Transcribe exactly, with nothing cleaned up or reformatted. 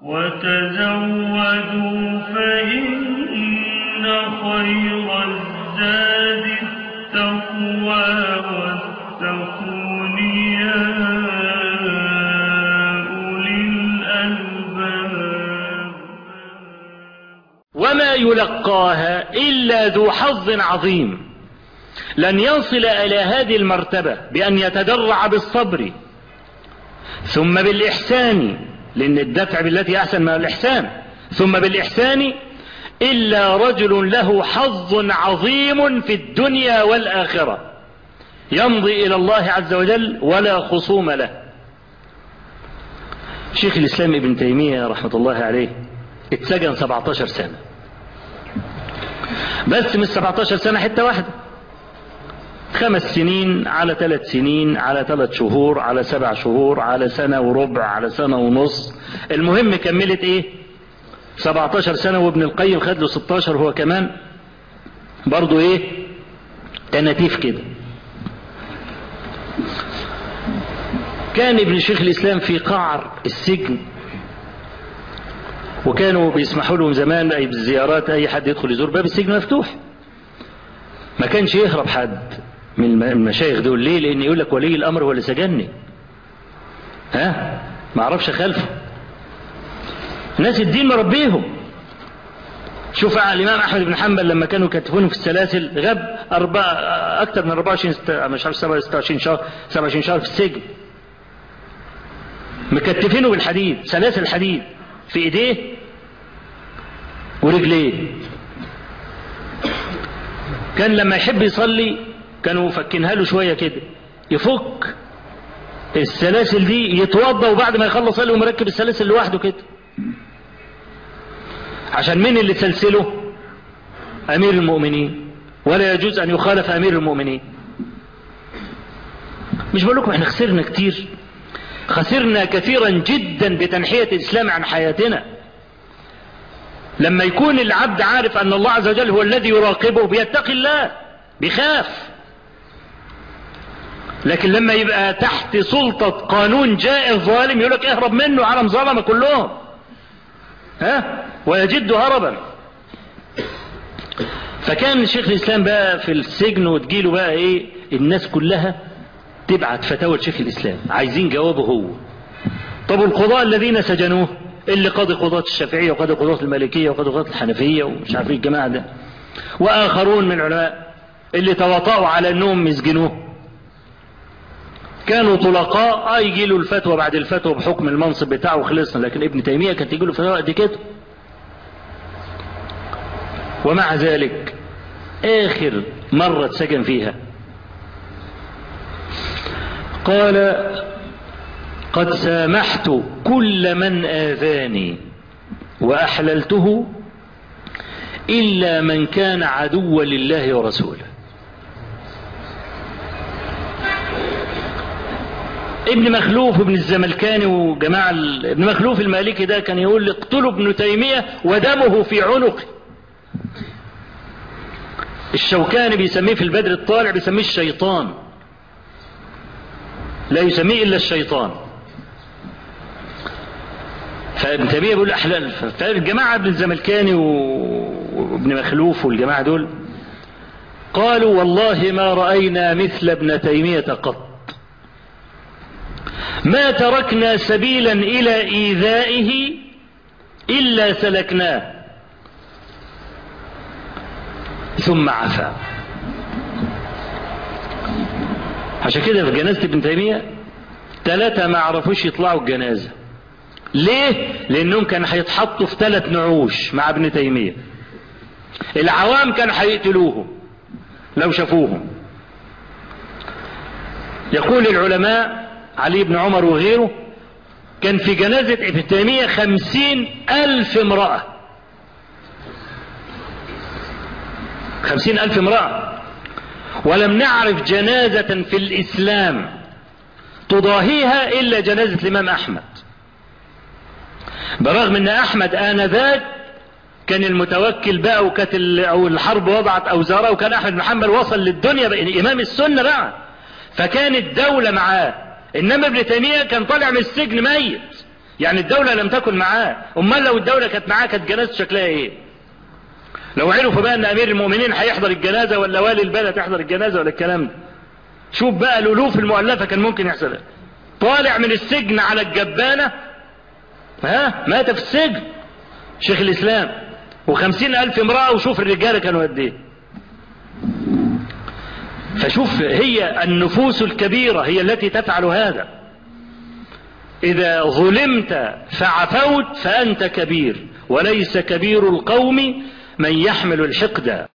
وتزودوا فإن خير الزاد التقوى واتقون يا أولي الألباب. وما يلقاها إلا ذو حظ عظيم، لن يصل إلى هذه المرتبة بأن يتدرع بالصبر ثم بالإحسان، لأن الدفع بالتي أحسن من الإحسان، ثم بالإحسان إلا رجل له حظ عظيم في الدنيا والآخرة يمضي إلى الله عز وجل ولا خصوم له. شيخ الإسلام ابن تيمية رحمة الله عليه اتسجن سبعة عشر سنة، بس من سبعة عشر سنة حتة واحدة، خمس سنين على ثلاث سنين على ثلاث شهور على سبع شهور على سنة وربع على سنة ونص، المهم كملت ايه سبعة عشر سنة. وابن القيم خد له ستاشر هو كمان، برضو ايه تناتيف كده. كان ابن شيخ الإسلام في قعر السجن، وكانوا بيسمحوا لهم زمان اي بالزيارات، اي حد يدخل يزور باب السجن مفتوح، ما كانش يهرب حد من المشايخ دول. ليه؟ لان يقول لك ولي الامر هو اللي سجنني، ها ما اعرفش خلفه، ناس الدين مربيهم. شوف الامام احمد بن حنبل لما كانوا يكتفونه في السلاسل، غاب أربعة اكثر من أربعة وعشرين مش عارف ستة وعشرين شهر سبعة وعشرين شهر في السجن، مكتفينه بالحديد، سلاسل حديد في ايديه ورجليه. كان لما يحب يصلي كانوا فكينها له شوية كده، يفك السلاسل دي يتوضى، وبعد ما يخلص صلي ومركب السلاسل لوحده كده. عشان مين اللي سلسله؟ امير المؤمنين، ولا يجوز ان يخالف امير المؤمنين. مش بقول لكم احنا خسرنا كتير، خسرنا كثيرا جدا بتنحية الاسلام عن حياتنا. لما يكون العبد عارف ان الله عز وجل هو الذي يراقبه بيتقي الله بيخاف، لكن لما يبقى تحت سلطة قانون جائر ظالم يقول لك اهرب منه، عالم ظلمة كلهم، ها ويجد هربا. فكان شيخ الاسلام بقى في السجن، وتجيله بقى ايه الناس كلها تبعت فتاوى لشيخ الاسلام عايزين جوابه هو. طب القضاء الذين سجنوه اللي قاضي قضاة الشافعية وقاضي قضاة المالكية وقاضي قضاة الحنفية ومش عارف ايه الجماعة ده، واخرون من العلماء اللي تواطؤوا على انهم يسجنوه، كانوا طلقاء، اه يجي له الفتوى بعد الفتوى بحكم المنصب بتاعه وخلصنا. لكن ابن تيمية كانت تجي له فتوى قد كده. ومع ذلك اخر مرة اتسجن فيها قال قد سامحت كل من آذاني وأحللته إلا من كان عدوا لله ورسوله. ابن مخلوف ابن الزملكاني وجماعة ابن مخلوف المالكي ده كان يقول اقتلوا ابن تيمية ودمه في عنقه. الشوكاني بيسميه في البدر الطالع بيسميه الشيطان، لا يسميه إلا الشيطان. فابن تيمية بيقول أحلال. فالجماعة ابن الزملكاني وابن مخلوف والجماعة دول قالوا والله ما رأينا مثل ابن تيمية قط، ما تركنا سبيلا إلى إيذائه إلا سلكناه ثم عفا. عشان كده في جنازة ابن تيمية ثلاثة ما عرفوش يطلعوا الجنازة. ليه؟ لأنهم كانوا هيتحطوا في ثلاث نعوش مع ابن تيمية، العوام كانوا هيقتلوهم لو شافوهم. يقول العلماء علي بن عمر وغيره كان في جنازة ابن تيمية خمسين ألف امرأة، خمسين ألف امرأة، ولم نعرف جنازة في الإسلام تضاهيها إلا جنازة الإمام أحمد، برغم أن أحمد آنذاك كان المتوكل بقى، وكانت أو الحرب وضعت أوزارها، وكان أحمد بن حنبل وصل للدنيا بقى إمام السنة بقى، فكان الدولة معاه. إنما ابن تيمية كان طالع من السجن ميت، يعني الدولة لم تكن معاه. امال لو الدولة كانت معاه كانت جنازته شكلها ايه؟ لو عرفوا بقى ان امير المؤمنين هيحضر الجنازة ولا والي البلد يحضر الجنازة ولا الكلام ده، شوف بقى الالوف المؤلفة كان ممكن يحصل. طالع من السجن على الجبانة، ها، مات في السجن شيخ الاسلام وخمسين الف امرأة، وشوف الرجالة كانوا قد ايه. فشوف، هي النفوس الكبيرة هي التي تفعل هذا. إذا ظلمت فعفوت فأنت كبير، وليس كبير القوم من يحمل الحقد.